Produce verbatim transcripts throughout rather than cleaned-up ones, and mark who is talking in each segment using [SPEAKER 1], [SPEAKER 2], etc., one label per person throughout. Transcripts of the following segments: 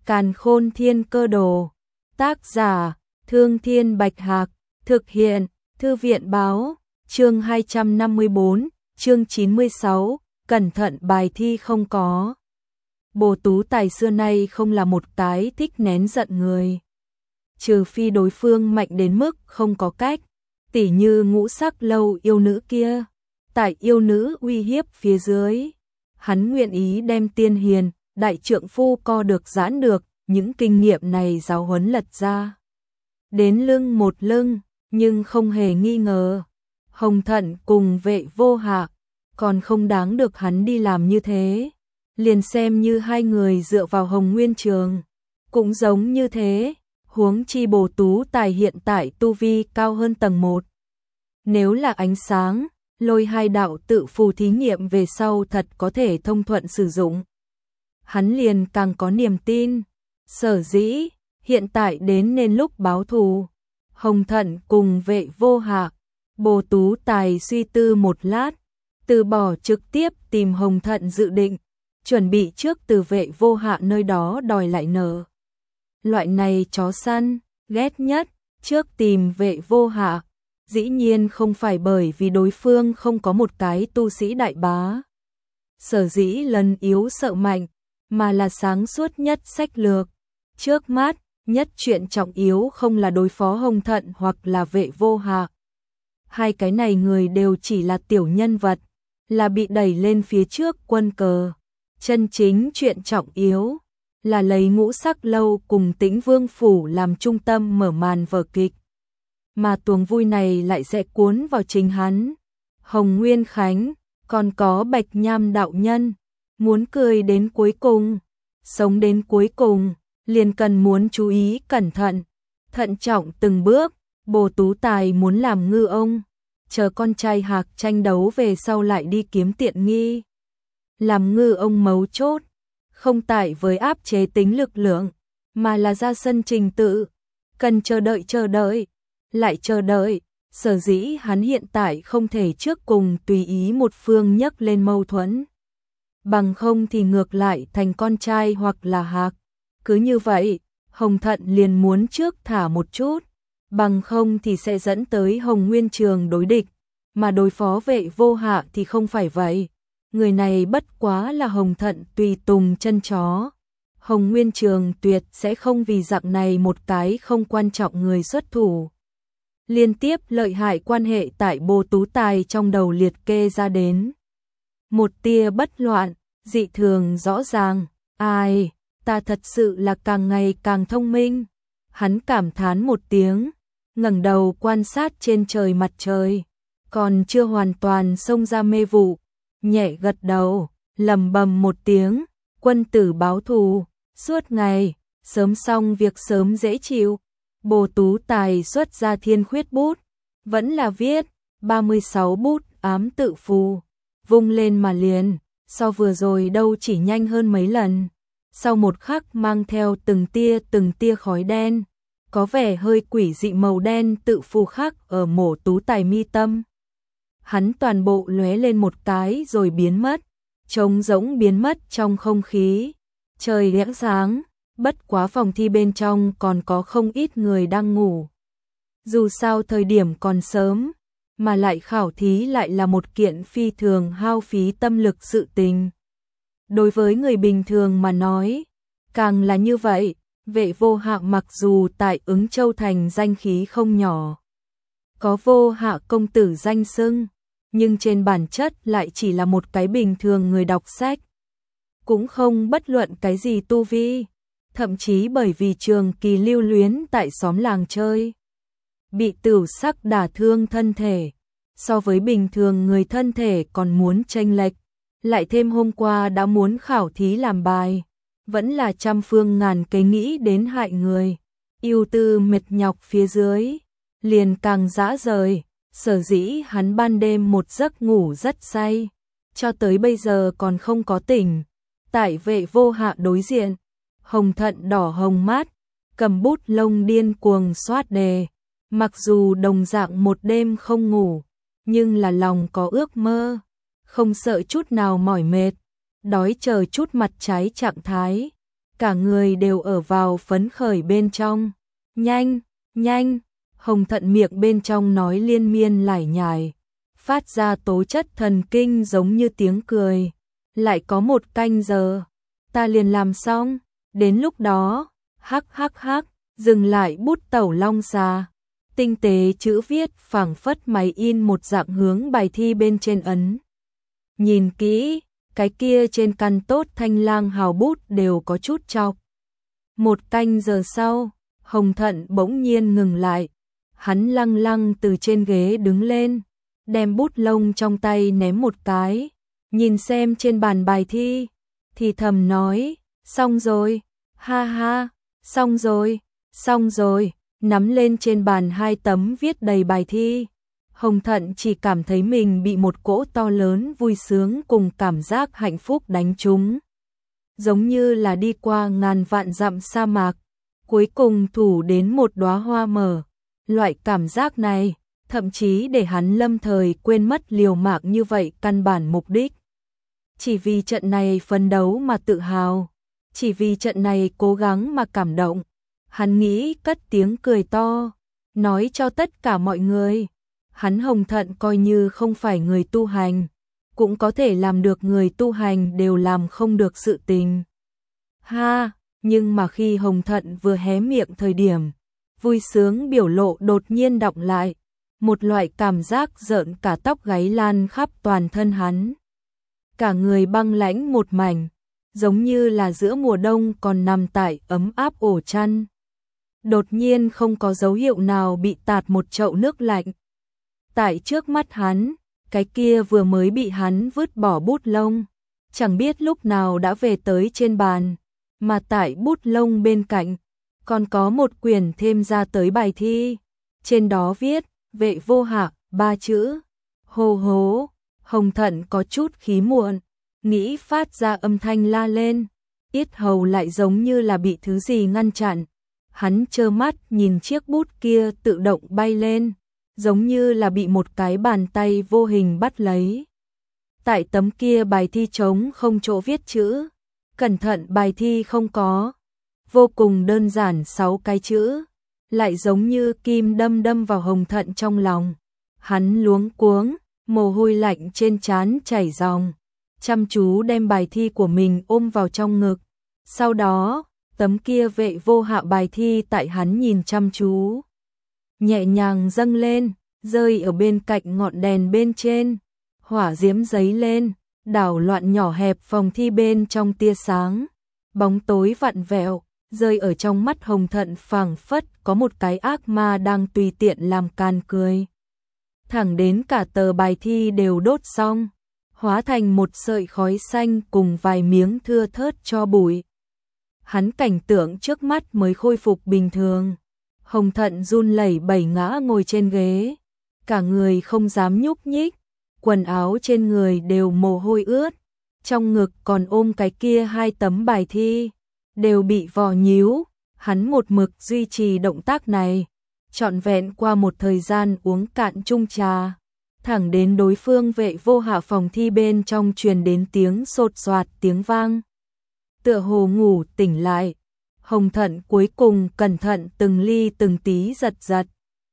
[SPEAKER 1] Càn Khôn Thiên Cơ Đồ. Tác giả: Thương Thiên Bạch Hạc. Thực hiện: Thư viện Báo. Chương hai trăm năm mươi tư, chương chín mươi sáu, cẩn thận bài thi không có. Bồ Tú Tài xưa nay không là một cái thích nén giận người. Trừ phi đối phương mạnh đến mức không có cách, tỉ như Ngũ Sắc Lâu yêu nữ kia. Tại yêu nữ uy hiếp phía dưới, hắn nguyện ý đem tiên hiền, đại trượng phu co được giãn được, những kinh nghiệm này giáo huấn lật ra. Đến lưng một lưng, nhưng không hề nghi ngờ. Hồng Thận cùng Vệ Vô Hạ còn không đáng được hắn đi làm như thế. Liền xem như hai người dựa vào Hồng Nguyên Trường, cũng giống như thế, huống chi Bồ Tú Tài hiện tại tu vi cao hơn tầng một. Nếu là ánh sáng, lôi hai đạo tự phù thí nghiệm về sau thật có thể thông thuận sử dụng. Hắn liền càng có niềm tin, sở dĩ, hiện tại đến nên lúc báo thù. Hồng Thận cùng Vệ Vô Hạ, Bồ Tú Tài suy tư một lát, từ bỏ trực tiếp tìm Hồng Thận dự định, chuẩn bị trước từ Vệ Vô Hạ nơi đó đòi lại nợ. Loại này chó săn, ghét nhất, trước tìm Vệ Vô Hạ, dĩ nhiên không phải bởi vì đối phương không có một cái tu sĩ đại bá. Sở dĩ lần yếu sợ mạnh, mà là sáng suốt nhất sách lược. Trước mắt, nhất chuyện trọng yếu không là đối phó Hồng Thận hoặc là Vệ Vô Hạ. Hai cái này người đều chỉ là tiểu nhân vật, là bị đẩy lên phía trước quân cờ. Chân chính chuyện trọng yếu là lấy Ngũ Sắc Lâu cùng Tĩnh Vương Phủ làm trung tâm mở màn vở kịch. Mà tuồng vui này lại sẽ cuốn vào chính hắn, Hồng Nguyên Khánh, còn có Bạch Nham đạo nhân. Muốn cười đến cuối cùng, sống đến cuối cùng, liền cần muốn chú ý cẩn thận, thận trọng từng bước. Bồ Tú Tài muốn làm ngư ông, chờ con trai Hạc tranh đấu về sau lại đi kiếm tiện nghi. Làm ngư ông mấu chốt, không tại với áp chế tính lực lượng, mà là ra sân trình tự, cần chờ đợi chờ đợi, lại chờ đợi. Sở dĩ hắn hiện tại không thể trước cùng tùy ý một phương nhấc lên mâu thuẫn. Bằng không thì ngược lại thành con trai hoặc là Hạc. Cứ như vậy, Hồng Thận liền muốn trước thả một chút, bằng không thì sẽ dẫn tới Hồng Nguyên Trường đối địch, mà đối phó Vệ Vô Hạ thì không phải vậy. Người này bất quá là Hồng Thận tùy tùng chân chó. Hồng Nguyên Trường tuyệt sẽ không vì dạng này một cái không quan trọng người xuất thủ. Liên tiếp lợi hại quan hệ tại Bồ Tú Tài trong đầu liệt kê ra đến. Một tia bất loạn, dị thường rõ ràng. Ai, ta thật sự là càng ngày càng thông minh. Hắn cảm thán một tiếng, ngẩng đầu quan sát trên trời mặt trời, còn chưa hoàn toàn xông ra mê vụ, nhẹ gật đầu, lầm bầm một tiếng, quân tử báo thù, suốt ngày, sớm xong việc sớm dễ chịu. Bồ Tú Tài xuất ra thiên khuyết bút, vẫn là viết, ba mươi sáu bút ám tự phù, vung lên mà liền, so vừa rồi đâu chỉ nhanh hơn mấy lần. Sau một khắc mang theo từng tia từng tia khói đen, có vẻ hơi quỷ dị màu đen tự phù khắc ở Bồ Tú Tài mi tâm. Hắn toàn bộ lóe lên một cái rồi biến mất, trống rỗng biến mất trong không khí. Trời lẽ sáng, bất quá phòng thi bên trong còn có không ít người đang ngủ. Dù sao thời điểm còn sớm, mà lại khảo thí lại là một kiện phi thường hao phí tâm lực sự tình. Đối với người bình thường mà nói, càng là như vậy. Vệ Vô Hạ mặc dù tại Ứng Châu thành danh khí không nhỏ, có Vô Hạ công tử danh xưng, nhưng trên bản chất lại chỉ là một cái bình thường người đọc sách, cũng không bất luận cái gì tu vi, thậm chí bởi vì trường kỳ lưu luyến tại xóm làng chơi, bị tửu sắc đả thương thân thể, so với bình thường người thân thể còn muốn chênh lệch, lại thêm hôm qua đã muốn khảo thí làm bài, vẫn là trăm phương ngàn kế nghĩ đến hại người, ưu tư mệt nhọc phía dưới, liền càng dã rời. Sở dĩ hắn ban đêm một giấc ngủ rất say, cho tới bây giờ còn không có tỉnh. Tại Vệ Vô Hạ đối diện, Hồng Thận đỏ hồng mắt, cầm bút lông điên cuồng soát đề. Mặc dù đồng dạng một đêm không ngủ, nhưng là lòng có ước mơ, không sợ chút nào mỏi mệt, đói chờ chút mặt trái trạng thái. cả người đều ở vào phấn khởi bên trong. Nhanh, nhanh, Hồng Thận miệng bên trong nói liên miên lải nhải, phát ra tố chất thần kinh giống như tiếng cười. Lại có một canh giờ, ta liền làm xong, đến lúc đó, hắc hắc hắc, dừng lại bút tẩu long xà. Tinh tế chữ viết phảng phất máy in một dạng hướng bài thi bên trên ấn. Nhìn kỹ, cái kia trên căn tốt thanh lang hào bút đều có chút chọc. Một canh giờ sau, Hồng Thận bỗng nhiên ngừng lại. Hắn lăng lăng từ trên ghế đứng lên, đem bút lông trong tay ném một cái, nhìn xem trên bàn bài thi, thì thầm nói, xong rồi, ha ha, xong rồi, xong rồi, nắm lên trên bàn hai tấm viết đầy bài thi. Hồng Thận chỉ cảm thấy mình bị một cỗ to lớn vui sướng cùng cảm giác hạnh phúc đánh trúng. Giống như là đi qua ngàn vạn dặm sa mạc, cuối cùng thủ đến một đóa hoa mở. Loại cảm giác này, thậm chí để hắn lâm thời quên mất liều mạng như vậy căn bản mục đích. Chỉ vì trận này phấn đấu mà tự hào, chỉ vì trận này cố gắng mà cảm động. Hắn nghĩ cất tiếng cười to, nói cho tất cả mọi người, hắn Hồng Thận coi như không phải người tu hành, cũng có thể làm được người tu hành đều làm không được sự tình. Ha, nhưng mà khi Hồng Thận vừa hé miệng thời điểm, vui sướng biểu lộ đột nhiên đọng lại, một loại cảm giác rợn cả tóc gáy lan khắp toàn thân hắn. Cả người băng lãnh một mảnh, giống như là giữa mùa đông còn nằm tại ấm áp ổ chăn. Đột nhiên không có dấu hiệu nào bị tạt một chậu nước lạnh. Tại trước mắt hắn, cái kia vừa mới bị hắn vứt bỏ bút lông, chẳng biết lúc nào đã về tới trên bàn, mà tại bút lông bên cạnh, còn có một quyển thêm ra tới bài thi, trên đó viết, vệ vô hạ, ba chữ. Hô hố, Hồng Thận có chút khí muộn, nghĩ phát ra âm thanh la lên, yết hầu lại giống như là bị thứ gì ngăn chặn. Hắn trơ mắt nhìn chiếc bút kia tự động bay lên, giống như là bị một cái bàn tay vô hình bắt lấy. Tại tấm kia bài thi trống không chỗ viết chữ, cẩn thận bài thi không có. Vô cùng đơn giản sáu cái chữ, lại giống như kim đâm đâm vào Hồng Thận trong lòng. Hắn luống cuống, mồ hôi lạnh trên trán chảy ròng, chăm chú đem bài thi của mình ôm vào trong ngực. Sau đó, tấm kia vệ vô hạ bài thi tại hắn nhìn chăm chú, nhẹ nhàng dâng lên, rơi ở bên cạnh ngọn đèn bên trên, hỏa diễm giấy lên, đảo loạn nhỏ hẹp phòng thi bên trong tia sáng, bóng tối vặn vẹo, rơi ở trong mắt Hồng Thận phảng phất có một cái ác ma đang tùy tiện làm càn cười. Thẳng đến cả tờ bài thi đều đốt xong, hóa thành một sợi khói xanh cùng vài miếng thưa thớt tro bụi. Hắn cảnh tượng trước mắt mới khôi phục bình thường. Hồng Thận run lẩy bẩy ngã ngồi trên ghế, cả người không dám nhúc nhích, quần áo trên người đều mồ hôi ướt, trong ngực còn ôm cái kia hai tấm bài thi, đều bị vò nhíu. Hắn một mực duy trì động tác này, trọn vẹn qua một thời gian uống cạn chung trà, thẳng đến đối phương vệ vô hạ phòng thi bên trong truyền đến tiếng sột soạt tiếng vang. Tựa hồ ngủ tỉnh lại, Hồng Thận cuối cùng cẩn thận từng ly từng tí giật giật.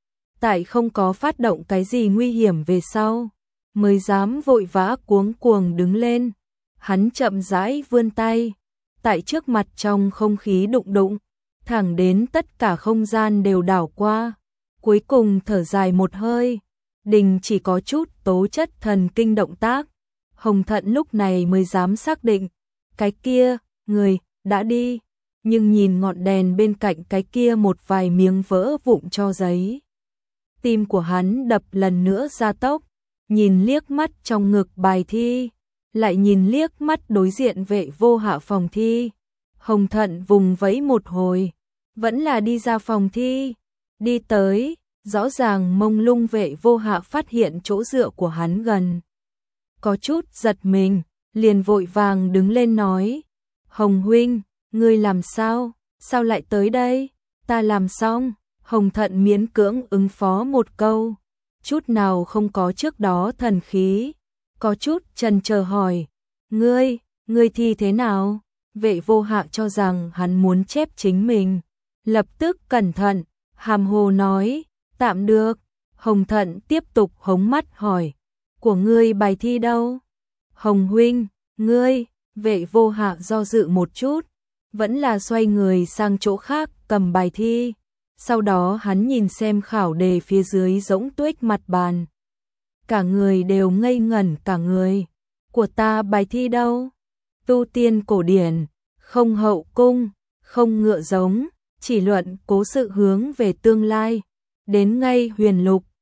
[SPEAKER 1] Tại không có phát động cái gì nguy hiểm về sau, mới dám vội vã cuống cuồng đứng lên. Hắn chậm rãi vươn tay, tại trước mặt trong không khí đụng đụng, thẳng đến tất cả không gian đều đảo qua. Cuối cùng thở dài một hơi, đình chỉ có chút tố chất thần kinh động tác. Hồng Thận lúc này mới dám xác định, cái kia, người, đã đi. Nhưng nhìn ngọn đèn bên cạnh cái kia một vài miếng vỡ vụn cho giấy. Tim của hắn đập lần nữa gia tốc, nhìn liếc mắt trong ngực bài thi, lại nhìn liếc mắt đối diện vệ vô hạ phòng thi. Hồng Thận vùng vẫy một hồi, vẫn là đi ra phòng thi, đi tới, rõ ràng mông lung vệ vô hạ phát hiện chỗ dựa của hắn gần. Có chút giật mình, liền vội vàng đứng lên nói, Hồng huynh, ngươi làm sao, sao lại tới đây, ta làm xong. Hồng Thận miễn cưỡng ứng phó một câu, chút nào không có trước đó thần khí, có chút chần chờ hỏi, ngươi, ngươi thi thế nào, Vệ Vô Hạ cho rằng hắn muốn chép chính mình, lập tức cẩn thận, hàm hồ nói, tạm được. Hồng Thận tiếp tục hống mắt hỏi, của ngươi bài thi đâu? Hồng huynh, ngươi, Vệ Vô Hạ do dự một chút, vẫn là xoay người sang chỗ khác cầm bài thi. Sau đó hắn nhìn xem khảo đề phía dưới rỗng tuếch mặt bàn. Cả người đều ngây ngẩn cả người. Của ta bài thi đâu? Tu tiên cổ điển, không hậu cung, không ngựa giống, chỉ luận cố sự hướng về tương lai. Đến ngay huyền lục,